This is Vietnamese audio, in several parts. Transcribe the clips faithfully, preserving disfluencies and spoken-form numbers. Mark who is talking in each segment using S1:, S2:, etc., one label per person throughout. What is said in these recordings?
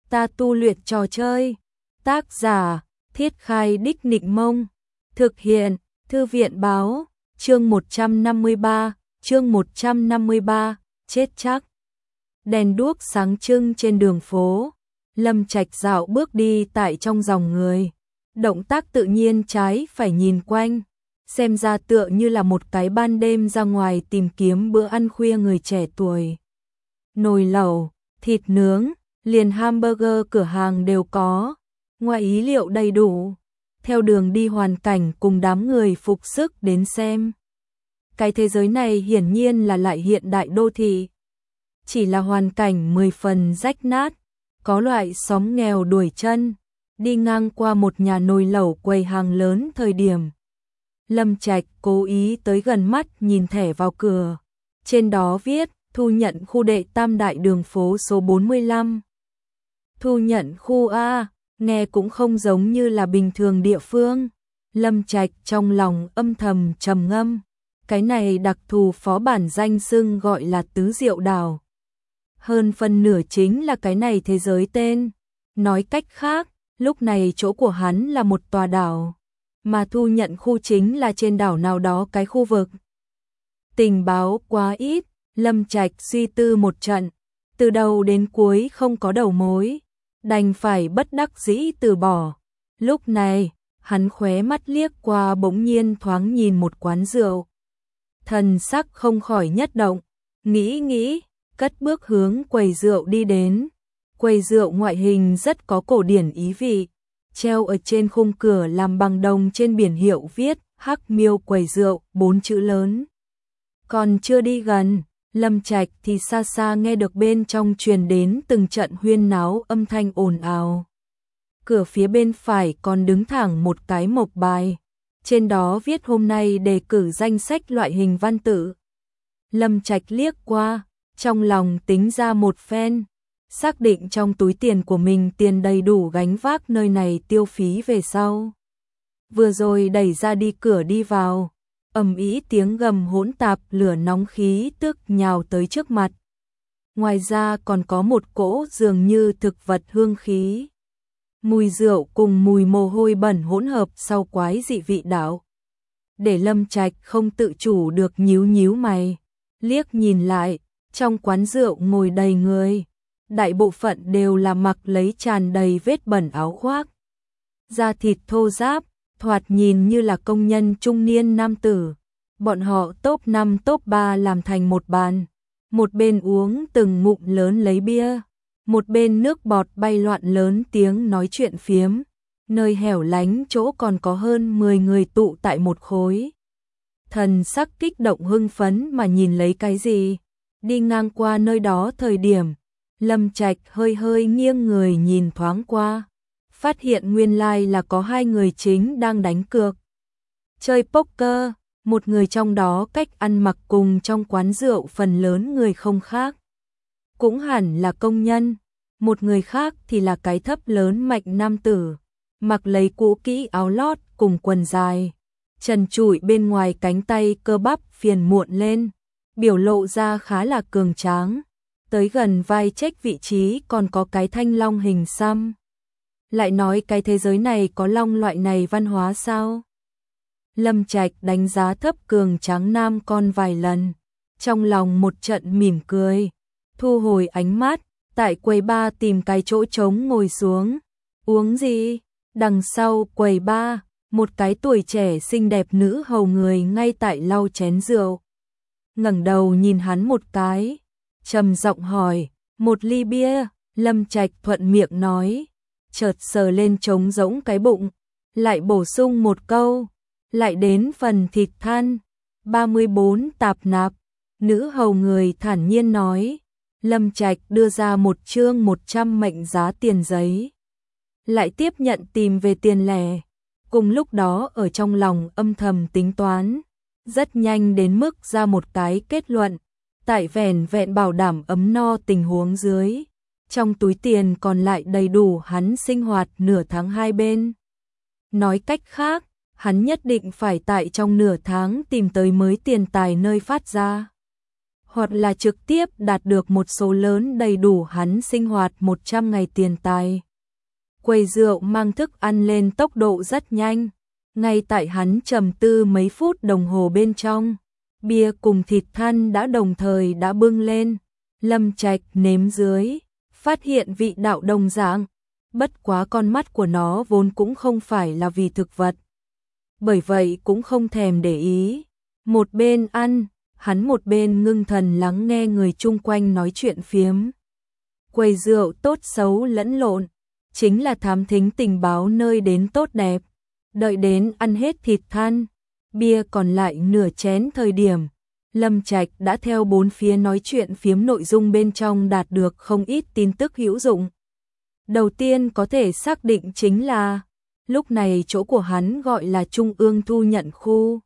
S1: ta tu luyện trò chơi. Tác giả, Thiết Khai Đích Nịnh Mông. Thực hiện, Thư viện báo, chương một trăm năm mươi ba, chương một trăm năm mươi ba, chết chắc. Đèn đuốc sáng trưng trên đường phố, Lâm Trạch dạo bước đi tại trong dòng người. Động tác tự nhiên trái phải nhìn quanh, xem ra tựa như là một cái ban đêm ra ngoài tìm kiếm bữa ăn khuya người trẻ tuổi. Nồi lẩu, thịt nướng, liền hamburger cửa hàng đều có, ngoài ý liệu đầy đủ. Theo đường đi hoàn cảnh cùng đám người phục sức đến xem. Cái thế giới này hiển nhiên là lại hiện đại đô thị. Chỉ là hoàn cảnh mười phần rách nát, có loại xóm nghèo đuổi chân. Đi ngang qua một nhà nồi lẩu quầy hàng lớn thời điểm. Lâm Trạch cố ý tới gần mắt nhìn thẻ vào cửa. Trên đó viết, thu nhận khu đệ tam đại đường phố số bốn mươi lăm. Thu nhận khu A, nghe cũng không giống như là bình thường địa phương. Lâm Trạch trong lòng âm thầm trầm ngâm. Cái này đặc thù phó bản danh xưng gọi là Tứ Diệu Đảo. Hơn phần nửa chính là cái này thế giới tên. Nói cách khác, lúc này chỗ của hắn là một tòa đảo, mà thu nhận khu chính là trên đảo nào đó cái khu vực. Tình báo quá ít, Lâm Trạch suy tư một trận, từ đầu đến cuối không có đầu mối, đành phải bất đắc dĩ từ bỏ. Lúc này, hắn khóe mắt liếc qua bỗng nhiên thoáng nhìn một quán rượu. Thần sắc không khỏi nhất động, nghĩ nghĩ, cất bước hướng quầy rượu đi đến. Quầy rượu ngoại hình rất có cổ điển ý vị, treo ở trên khung cửa làm bằng đồng trên biển hiệu viết Hắc Miêu quầy rượu bốn chữ lớn. Còn chưa đi gần, Lâm Trạch thì xa xa nghe được bên trong truyền đến từng trận huyên náo âm thanh ồn ào. Cửa phía bên phải còn đứng thẳng một cái mộc bài, trên đó viết hôm nay đề cử danh sách loại hình văn tự. Lâm Trạch liếc qua, trong lòng tính ra một phen. Xác định trong túi tiền của mình tiền đầy đủ gánh vác nơi này tiêu phí về sau. Vừa rồi đẩy ra đi cửa đi vào, ầm ĩ tiếng gầm hỗn tạp lửa nóng khí tức nhào tới trước mặt. Ngoài ra còn có một cỗ dường như thực vật hương khí. Mùi rượu cùng mùi mồ hôi bẩn hỗn hợp sau quái dị vị đạo. Để Lâm Trạch không tự chủ được nhíu nhíu mày, liếc nhìn lại, trong quán rượu ngồi đầy người. Đại bộ phận đều là mặc lấy tràn đầy vết bẩn áo khoác. Da thịt thô ráp, thoạt nhìn như là công nhân trung niên nam tử. Bọn họ top năm top ba làm thành một bàn. Một bên uống từng ngụm lớn lấy bia. Một bên nước bọt bay loạn lớn tiếng nói chuyện phiếm. Nơi hẻo lánh chỗ còn có hơn mười người tụ tại một khối. Thần sắc kích động hưng phấn mà nhìn lấy cái gì. Đi ngang qua nơi đó thời điểm. Lâm Trạch hơi hơi nghiêng người nhìn thoáng qua, phát hiện nguyên lai là có hai người chính đang đánh cược. Chơi poker, một người trong đó cách ăn mặc cùng trong quán rượu phần lớn người không khác. Cũng hẳn là công nhân, một người khác thì là cái thấp lớn mạnh nam tử, mặc lấy cũ kỹ áo lót cùng quần dài, trần trụi bên ngoài cánh tay cơ bắp phiền muộn lên, biểu lộ ra khá là cường tráng. Tới gần vai trách vị trí còn có cái thanh long hình xăm. Lại nói cái thế giới này có long loại này văn hóa sao? Lâm Trạch đánh giá thấp cường tráng nam con vài lần. Trong lòng một trận mỉm cười. Thu hồi ánh mắt, tại quầy bar tìm cái chỗ trống ngồi xuống. Uống gì? Đằng sau quầy bar, một cái tuổi trẻ xinh đẹp nữ hầu người ngay tại lau chén rượu. Ngẩng đầu nhìn hắn một cái. Trầm giọng hỏi, một ly bia, Lâm Trạch thuận miệng nói, chợt sờ lên trống rỗng cái bụng, lại bổ sung một câu, lại đến phần thịt than, ba mươi bốn tạp nạp, nữ hầu người thản nhiên nói, Lâm Trạch đưa ra một chương một trăm mệnh giá tiền giấy, lại tiếp nhận tìm về tiền lẻ, cùng lúc đó ở trong lòng âm thầm tính toán, rất nhanh đến mức ra một cái kết luận. Tại vẻn vẹn bảo đảm ấm no tình huống dưới, trong túi tiền còn lại đầy đủ hắn sinh hoạt nửa tháng hai bên. Nói cách khác, hắn nhất định phải tại trong nửa tháng tìm tới mới tiền tài nơi phát ra. hoặc là trực tiếp đạt được một số lớn đầy đủ hắn sinh hoạt một trăm ngày tiền tài. Quầy rượu mang thức ăn lên tốc độ rất nhanh, ngay tại hắn trầm tư mấy phút đồng hồ bên trong, bia cùng thịt than đã đồng thời đã bưng lên. Lâm Trạch nếm dưới, phát hiện vị đạo đồng dạng, bất quá con mắt của nó vốn cũng không phải là vì thực vật. Bởi vậy cũng không thèm để ý, một bên ăn, hắn một bên ngưng thần lắng nghe người chung quanh nói chuyện phiếm. Quầy rượu tốt xấu lẫn lộn, chính là thám thính tình báo nơi đến tốt đẹp. Đợi đến ăn hết thịt than, bia còn lại nửa chén thời điểm, Lâm Trạch đã theo bốn phía nói chuyện phiếm nội dung bên trong đạt được không ít tin tức hữu dụng. Đầu tiên có thể xác định chính là, lúc này chỗ của hắn gọi là Trung ương thu nhận khu.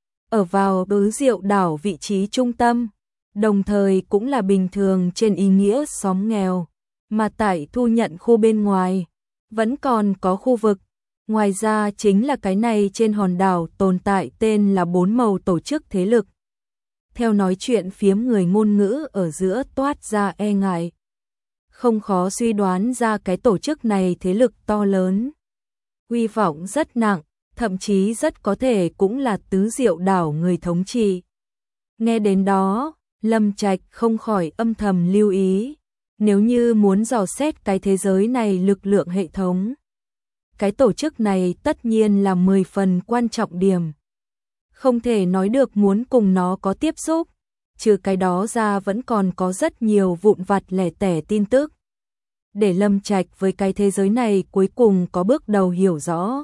S1: Ở vào Ứ Diệu đảo vị trí trung tâm, đồng thời cũng là bình thường trên ý nghĩa xóm nghèo, mà tại thu nhận khu bên ngoài, vẫn còn có khu vực. Ngoài ra chính là cái này trên hòn đảo tồn tại tên là bốn màu tổ chức thế lực. Theo nói chuyện phiếm người ngôn ngữ ở giữa toát ra e ngại. Không khó suy đoán ra cái tổ chức này thế lực to lớn. Uy vọng rất nặng, thậm chí rất có thể cũng là Tứ Diệu đảo người thống trị. Nghe đến đó, Lâm Trạch không khỏi âm thầm lưu ý. Nếu như muốn dò xét cái thế giới này lực lượng hệ thống, cái tổ chức này tất nhiên là mười phần quan trọng điểm. Không thể nói được muốn cùng nó có tiếp xúc, trừ cái đó ra vẫn còn có rất nhiều vụn vặt lẻ tẻ tin tức. Để Lâm Trạch với cái thế giới này cuối cùng có bước đầu hiểu rõ.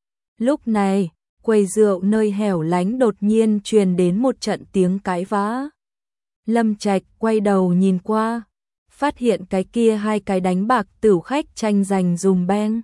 S1: Lúc này, quầy rượu nơi hẻo lánh đột nhiên truyền đến một trận tiếng cãi vã. Lâm Trạch quay đầu nhìn qua, phát hiện cái kia hai cái đánh bạc tửu khách tranh giành dùm beng.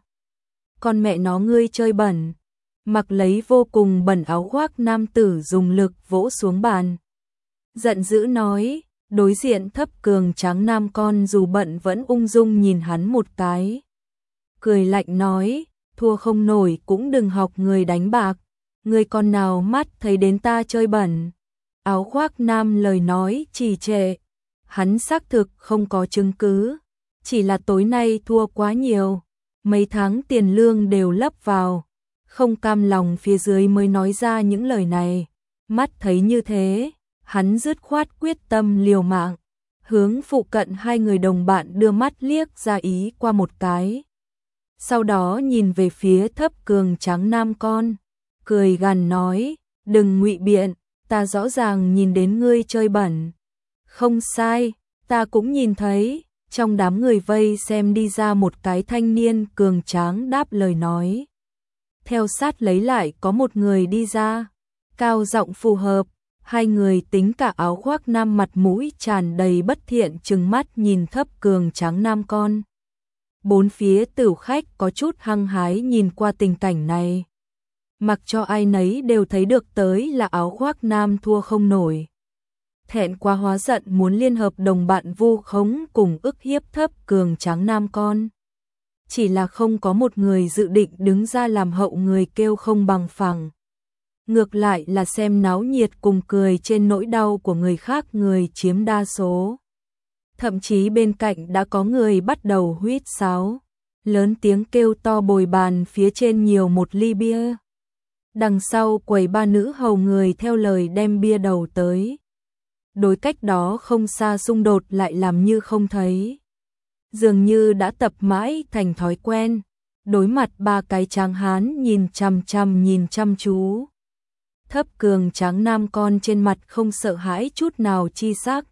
S1: Con mẹ nó ngươi chơi bẩn. Mặc lấy vô cùng bẩn áo khoác nam tử dùng lực vỗ xuống bàn. Giận dữ nói, đối diện thấp cường trắng nam con dù bận vẫn ung dung nhìn hắn một cái. Cười lạnh nói, thua không nổi cũng đừng học người đánh bạc. Người con nào mắt thấy đến ta chơi bẩn. Áo khoác nam lời nói trì trệ. Hắn xác thực không có chứng cứ. Chỉ là tối nay thua quá nhiều. Mấy tháng tiền lương đều lấp vào. Không cam lòng phía dưới mới nói ra những lời này. Mắt thấy như thế, hắn dứt khoát quyết tâm liều mạng. Hướng phụ cận hai người đồng bạn đưa mắt liếc ra ý qua một cái. Sau đó nhìn về phía thấp cường trắng nam con. Cười gằn nói, đừng ngụy biện, ta rõ ràng nhìn đến ngươi chơi bẩn. Không sai, ta cũng nhìn thấy. Trong đám người vây xem đi ra một cái thanh niên cường tráng đáp lời nói. Theo sát lấy lại có một người đi ra, cao giọng phù hợp, hai người tính cả áo khoác nam mặt mũi tràn đầy bất thiện trừng mắt nhìn thấp cường trắng nam con. Bốn phía tửu khách có chút hăng hái nhìn qua tình cảnh này. Mặc cho ai nấy đều thấy được tới là áo khoác nam thua không nổi. Thẹn quá hóa giận muốn liên hợp đồng bạn vu khống cùng ức hiếp thấp cường trắng nam con. Chỉ là không có một người dự định đứng ra làm hậu người kêu không bằng phẳng. Ngược lại là xem náo nhiệt cùng cười trên nỗi đau của người khác người chiếm đa số. Thậm chí bên cạnh đã có người bắt đầu huýt sáo, lớn tiếng kêu to bồi bàn phía trên nhiều một ly bia. Đằng sau quầy ba nữ hầu người theo lời đem bia đầu tới. Đối cách đó không xa xung đột lại làm như không thấy. Dường như đã tập mãi thành thói quen, đối mặt ba cái tráng hán nhìn chằm chằm nhìn chăm chú. Thấp cường tráng nam con trên mặt không sợ hãi chút nào chi sắc.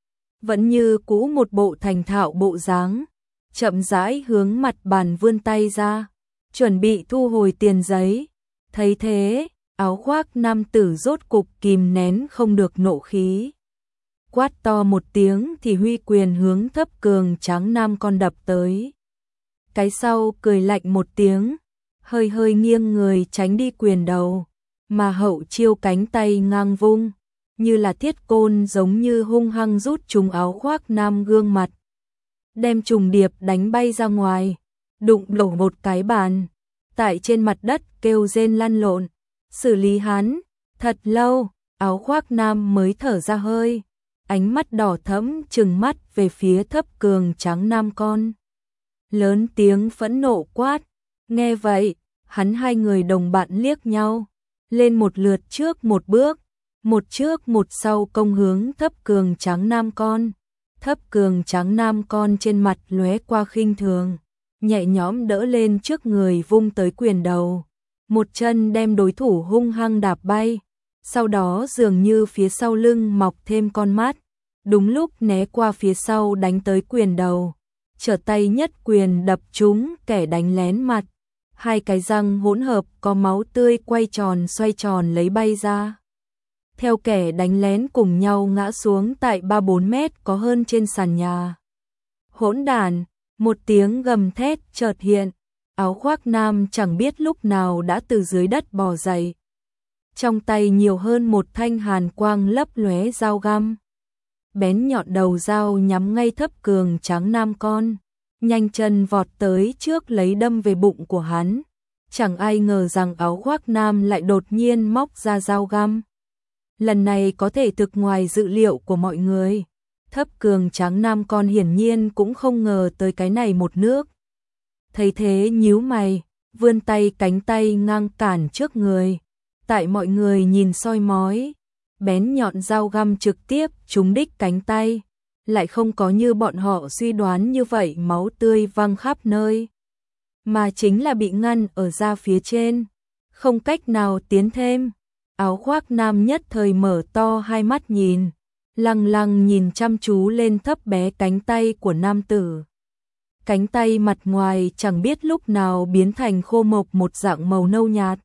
S1: Vẫn như cũ một bộ thành thạo bộ dáng, chậm rãi hướng mặt bàn vươn tay ra, chuẩn bị thu hồi tiền giấy. Thấy thế, áo khoác nam tử rốt cục kìm nén không được nộ khí. Quát to một tiếng thì huy quyền hướng thấp cường tráng nam con đập tới. Cái sau cười lạnh một tiếng, hơi hơi nghiêng người tránh đi quyền đầu, mà hậu chiêu cánh tay ngang vung, như là thiết côn giống như hung hăng rút trúng áo khoác nam gương mặt. Đem trùng điệp đánh bay ra ngoài, đụng đổ một cái bàn, tại trên mặt đất kêu rên lăn lộn. Xử lý hắn, thật lâu, áo khoác nam mới thở ra hơi. ánh mắt đỏ thẫm trừng mắt về phía thấp cường tráng nam con. Lớn tiếng phẫn nộ quát, nghe vậy, hắn hai người đồng bạn liếc nhau, lên một lượt trước một bước, một trước một sau công hướng thấp cường tráng nam con. Thấp cường tráng nam con trên mặt lóe qua khinh thường, nhẹ nhõm đỡ lên trước người vung tới quyền đầu, một chân đem đối thủ hung hăng đạp bay, sau đó dường như phía sau lưng mọc thêm con mắt, đúng lúc né qua phía sau đánh tới quyền đầu, trở tay nhất quyền đập trúng kẻ đánh lén mặt, hai cái răng hỗn hợp có máu tươi quay tròn xoay tròn lấy bay ra. Theo kẻ đánh lén cùng nhau ngã xuống tại ba bốn mét có hơn trên sàn nhà. Hỗn đản, một tiếng gầm thét chợt hiện, áo khoác nam chẳng biết lúc nào đã từ dưới đất bò dậy. Trong tay nhiều hơn một thanh hàn quang lấp lóe dao găm. Bén nhọn đầu dao nhắm ngay thấp cường tráng nam con, nhanh chân vọt tới trước lấy đâm về bụng của hắn. Chẳng ai ngờ rằng áo khoác nam lại đột nhiên móc ra dao găm. Lần này có thể thực ngoài dự liệu của mọi người. Thấp cường tráng nam con hiển nhiên cũng không ngờ tới cái này một nước. Thấy thế nhíu mày, vươn tay cánh tay ngang cản trước người. Tại mọi người nhìn soi mói, bén nhọn dao găm trực tiếp trúng đích cánh tay, lại không có như bọn họ suy đoán như vậy máu tươi văng khắp nơi, mà chính là bị ngăn ở da phía trên, không cách nào tiến thêm. Áo khoác nam nhất thời mở to hai mắt nhìn, lăng lăng nhìn chăm chú lên thấp bé cánh tay của nam tử. Cánh tay mặt ngoài chẳng biết lúc nào biến thành khô mộc một dạng màu nâu nhạt,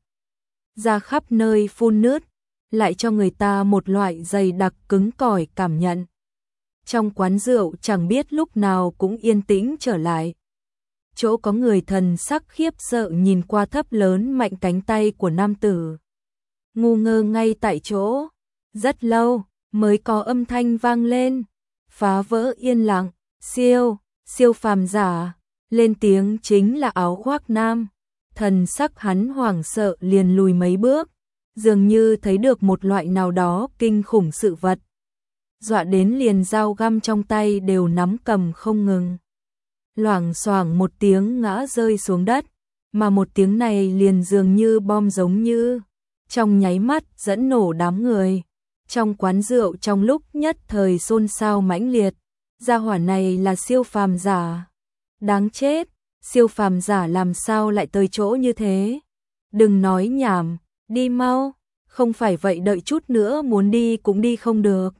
S1: da khắp nơi phun nứt, lại cho người ta một loại dày đặc cứng cỏi cảm nhận. Trong quán rượu chẳng biết lúc nào cũng yên tĩnh trở lại. Chỗ có người thần sắc khiếp sợ nhìn qua thấp lớn mạnh cánh tay của nam tử. Ngu ngơ ngay tại chỗ, rất lâu mới có âm thanh vang lên, phá vỡ yên lặng, siêu, siêu phàm giả, lên tiếng chính là áo khoác nam. Thần sắc hắn hoảng sợ liền lùi mấy bước, dường như thấy được một loại nào đó kinh khủng sự vật. Dọa đến liền dao găm trong tay đều nắm cầm không ngừng. Loảng xoảng một tiếng ngã rơi xuống đất, mà một tiếng này liền dường như bom giống như, trong nháy mắt dẫn nổ đám người. Trong quán rượu trong lúc nhất thời xôn xao mãnh liệt, gia hỏa này là siêu phàm giả. Đáng chết, siêu phàm giả làm sao lại tới chỗ như thế? Đừng nói nhảm, đi mau, không phải vậy đợi chút nữa muốn đi cũng đi không được.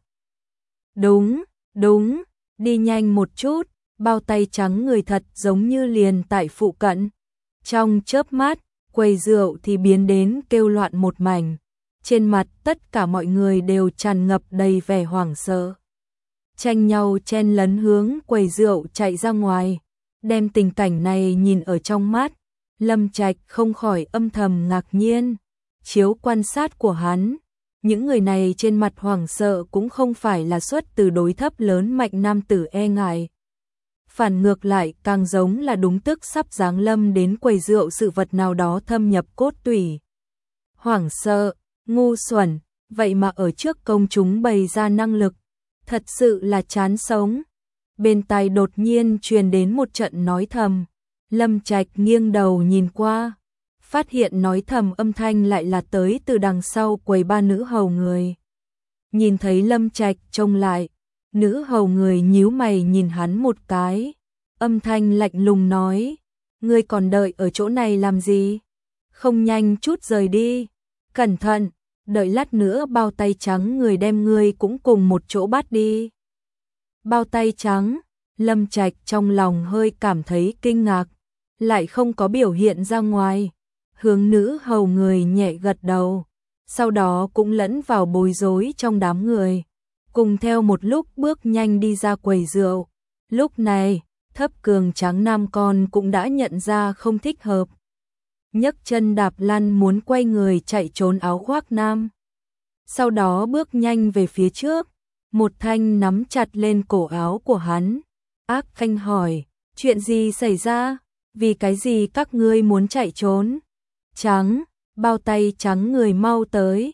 S1: Đúng, đúng, đi nhanh một chút, bao tay trắng người thật giống như liền tại phụ cận. Trong chớp mắt, quầy rượu thì biến đến kêu loạn một mảnh. Trên mặt tất cả mọi người đều tràn ngập đầy vẻ hoảng sợ. Tranh nhau chen lấn hướng quầy rượu chạy ra ngoài. Đem tình cảnh này nhìn ở trong mắt, Lâm Trạch không khỏi âm thầm ngạc nhiên. Chiếu quan sát của hắn, những người này trên mặt hoảng sợ cũng không phải là xuất từ đối thấp lớn mạnh nam tử e ngại. Phản ngược lại càng giống là đúng tức sắp giáng lâm đến quầy rượu sự vật nào đó thâm nhập cốt tủy. Hoảng sợ, ngu xuẩn, vậy mà ở trước công chúng bày ra năng lực, thật sự là chán sống. Bên tai đột nhiên truyền đến một trận nói thầm, Lâm Trạch nghiêng đầu nhìn qua, phát hiện nói thầm âm thanh lại là tới từ đằng sau quầy ba nữ hầu người. Nhìn thấy Lâm Trạch trông lại, nữ hầu người nhíu mày nhìn hắn một cái, âm thanh lạnh lùng nói, ngươi còn đợi ở chỗ này làm gì? Không nhanh chút rời đi, cẩn thận, đợi lát nữa bao tay trắng người đem ngươi cũng cùng một chỗ bắt đi. Bao tay trắng, Lâm Trạch trong lòng hơi cảm thấy kinh ngạc, lại không có biểu hiện ra ngoài, hướng nữ hầu người nhẹ gật đầu, sau đó cũng lẫn vào bối rối trong đám người, cùng theo một lúc bước nhanh đi ra quầy rượu. Lúc này, thấp cường tráng nam con cũng đã nhận ra không thích hợp, nhấc chân đạp lăn muốn quay người chạy trốn áo khoác nam. Sau đó bước nhanh về phía trước, một thanh nắm chặt lên cổ áo của hắn, ác thanh hỏi, chuyện gì xảy ra, vì cái gì các ngươi muốn chạy trốn? Trắng, bao tay trắng người mau tới.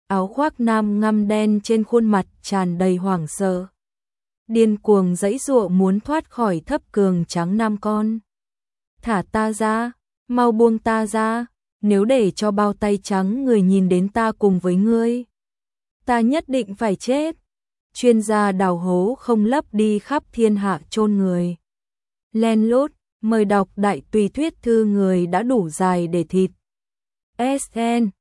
S1: áo khoác nam ngăm đen trên khuôn mặt tràn đầy hoảng sợ. Điên cuồng giãy giụa muốn thoát khỏi thấp cường trắng nam con. Thả ta ra, mau buông ta ra, nếu để cho bao tay trắng người nhìn đến ta cùng với ngươi, ta nhất định phải chết. Chuyên gia đào hố không lấp đi khắp thiên hạ chôn người. Len lút, mời đọc đại tùy thuyết thư người đã đủ dài để thịt. ét en